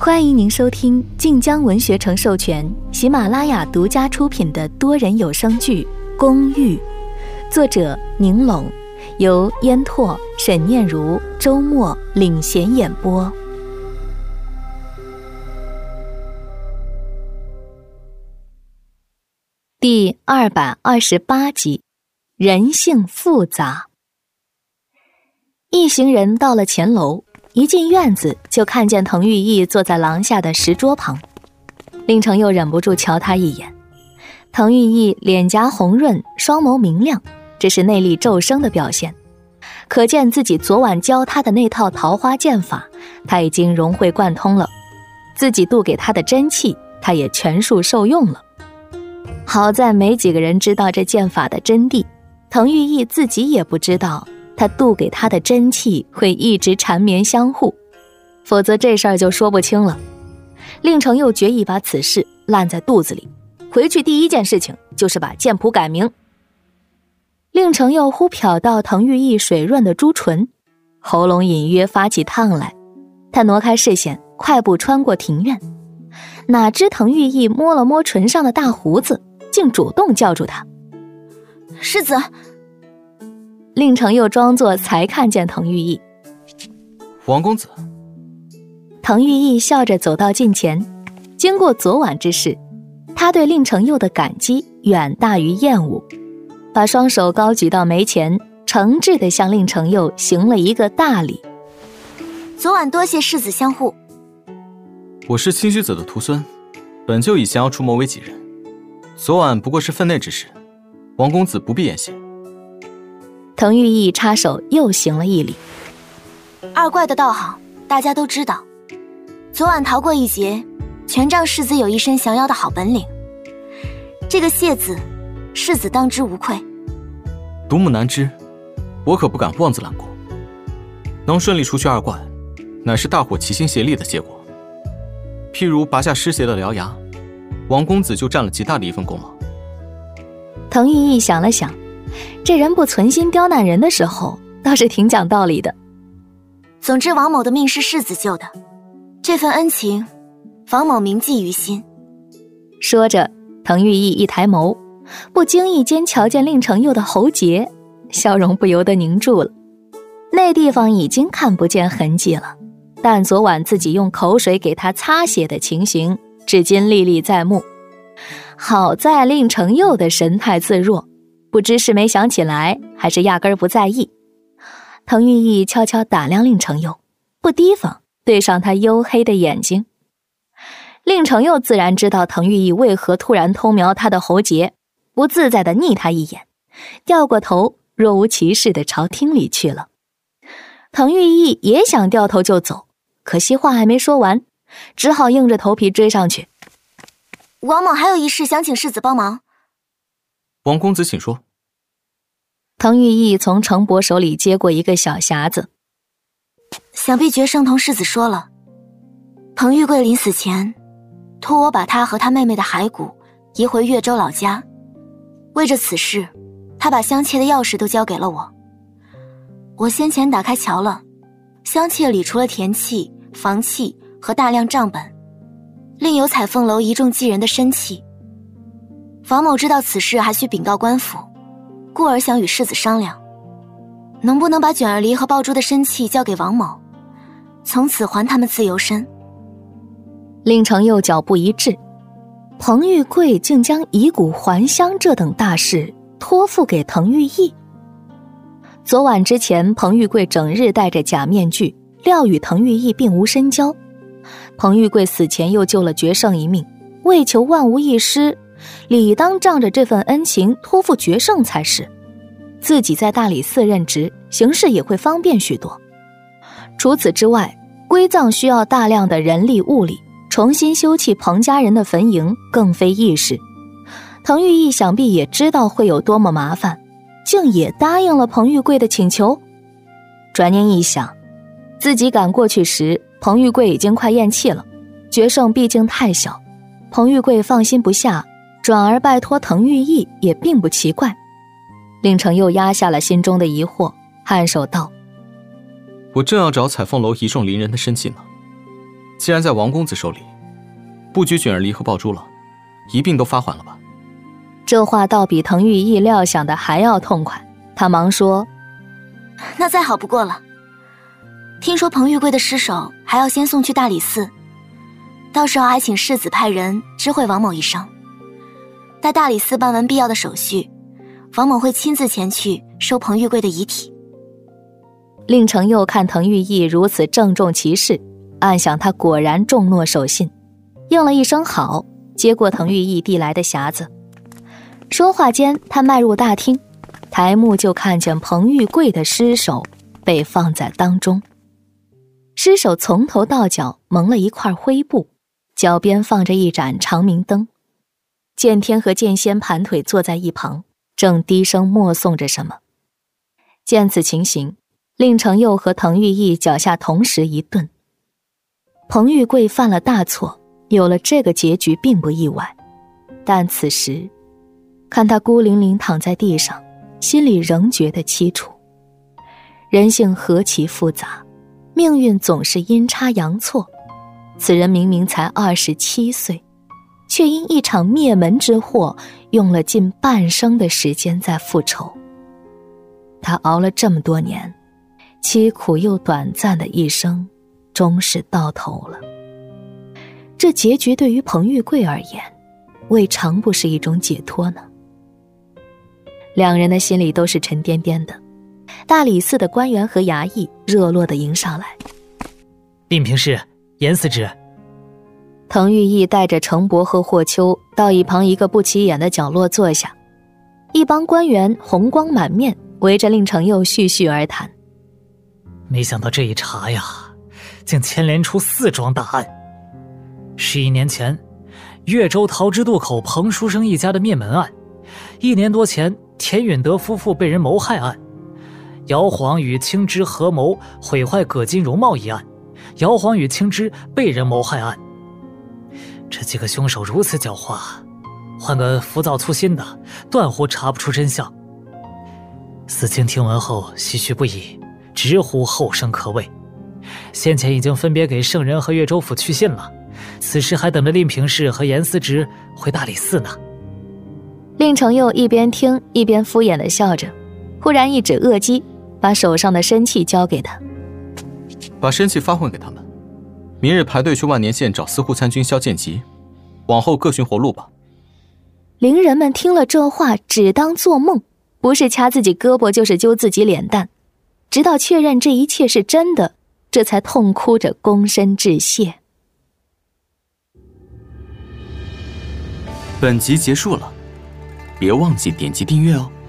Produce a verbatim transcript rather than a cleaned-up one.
欢迎您收听晋江文学城授权、喜马拉雅独家出品的多人有声剧《公寓》，作者宁拢，由烟拓、沈念如、周末领衔演播。第二百二十八集，人性复杂。一行人到了前楼，一进院子就看见滕玉义坐在廊下的石桌旁。令程又忍不住瞧他一眼。滕玉义脸颊红润，双眸明亮，这是内力骤升的表现，可见自己昨晚教他的那套桃花剑法他已经融会贯通了，自己渡给他的真气他也全数受用了。好在没几个人知道这剑法的真谛，滕玉义自己也不知道他渡给他的真气会一直缠绵相互，否则这事儿就说不清了。令程又决意把此事烂在肚子里，回去第一件事情就是把剑谱改名。令程又忽瞟到滕玉义水润的朱唇，喉咙隐约发起烫来，他挪开视线，快步穿过庭院。哪知滕玉义摸了摸唇上的大胡子，竟主动叫住他：世子。令程又装作才看见滕玉义。 王公子。 滕玉义笑着走到近前，经过昨晚之事，他对令程又的感激远大于厌恶，把双手高举到眉前，诚挚地向令程又行了一个大礼。 昨晚多谢世子相护。 我是清虚子的徒孙，本就以降妖除魔为己任，昨晚不过是分内之事，王公子不必言谢。 滕玉义插手又行了一礼。 二怪的道行大家都知道，昨晚逃过一劫，全仗世子有一身降妖的好本领，这个谢字世子当之无愧。 独木难支，我可不敢妄自揽功。能顺利除去二怪，乃是大伙齐心协力的结果。譬如拔下尸邪的獠牙，王公子就占了极大的一份功劳。 滕玉义想了想，这人不存心刁难人的时候倒是挺讲道理的。 总之王某的命是世子救的，这份恩情王某铭记于心。 说着，滕玉义一抬眸，不经意间瞧见令程又的喉结，笑容不由得凝住了。那地方已经看不见痕迹了，但昨晚自己用口水给他擦血的情形至今历历在目。好在令程又的神态自若，不知是没想起来还是压根儿不在意。滕玉义悄悄打量令程又，不提防对上他黝黑的眼睛。令程又自然知道滕玉义为何突然偷瞄他的喉结，不自在地睨他一眼，掉过头若无其事地朝厅里去了。滕玉义也想掉头就走，可惜话还没说完，只好硬着头皮追上去。 王某还有一事想请世子帮忙。 王公子请说。 滕玉义从程伯手里接过一个小匣子。 想必绝生同世子说了，彭玉贵临死前托我把他和他妹妹的骸骨移回越州老家，为着此事他把香妾的钥匙都交给了我。我先前打开瞧了，香妾里除了田契、房契和大量账本，另有彩凤楼一众妓人的身契。王某知道此事还需禀告官府，故而想与世子商量，能不能把卷儿离和爆珠的身契交给王某，从此还他们自由身。 令程又脚步一滞，彭玉贵竟将以骨还乡这等大事托付给滕玉义。昨晚之前，彭玉贵整日戴着假面具，料与滕玉义并无深交。彭玉贵死前又救了决胜一命，为求万无一失，理当仗着这份恩情托付决胜才是。自己在大理寺任职，行事也会方便许多。除此之外，归葬需要大量的人力物力，重新修葺彭家人的坟茔更非易事。滕玉义想必也知道会有多么麻烦，竟也答应了彭玉贵的请求。转念一想，自己赶过去时，彭玉贵已经快咽气了，决胜毕竟太小，彭玉贵放心不下，转而拜托滕玉义也并不奇怪。令程又压下了心中的疑惑，颔首道： 我正要找彩凤楼一众邻人的身契呢， 既然在王公子手里，不拘卷儿离和爆珠了，一并都发还了吧。 这话倒比滕玉意料想的还要痛快，他忙说： 那再好不过了。听说彭玉贵的尸首还要先送去大理寺，到时候还请世子派人知会王某一声。待大理寺办完必要的手续，王某会亲自前去收彭玉贵的遗体。 令程佑看滕玉意如此郑重其事，暗想他果然重诺守信，应了一声好，接过滕玉意递来的匣子。说话间，他迈入大厅，抬目就看见彭玉贵的尸首被放在当中。尸首从头到脚蒙了一块灰布，脚边放着一盏长明灯。剑天和剑仙盘腿坐在一旁，正低声默诵着什么。见此情形，令程佑和滕玉意脚下同时一顿。彭玉贵犯了大错，有了这个结局并不意外，但此时看他孤零零躺在地上，心里仍觉得凄楚。人性何其复杂，命运总是阴差阳错。此人明明才二十七岁，却因一场灭门之祸，用了近半生的时间在复仇。他熬了这么多年，凄苦又短暂的一生，终是到头了。这结局对于彭玉贵而言，未尝不是一种解脱呢。两人的心里都是沉甸甸的。大理寺的官员和衙役热络地迎上来。 令平氏，严司职。 滕玉意带着程伯和霍秋到一旁一个不起眼的角落坐下，一帮官员红光满面，围着令程佑絮絮而谈。 没想到这一查呀，竟牵连出四桩大案。十一年前，越州桃枝渡口彭书生一家的灭门案；一年多前，田允德夫妇被人谋害案；姚晃与青枝合谋毁坏葛金容贸易案；姚晃与青枝被人谋害案。这几个凶手如此狡猾，换个浮躁粗心的，断乎查不出真相。司卿听闻后唏嘘不已，直呼后生可畏。先前已经分别给圣人和越州府去信了，此时还等着令平氏和严司职回大理寺呢。 令程佑一边听一边敷衍地笑着，忽然一指恶姬，把手上的参器交给他。 把参器发还给他们，明日排队去万年县找司户参军萧剑吉，往后各寻活路吧。 伶人们听了这话，只当作梦，不是掐自己胳膊就是揪自己脸蛋，直到确认这一切是真的，这才痛哭着躬身致谢。 本集结束了，别忘记点击订阅哦。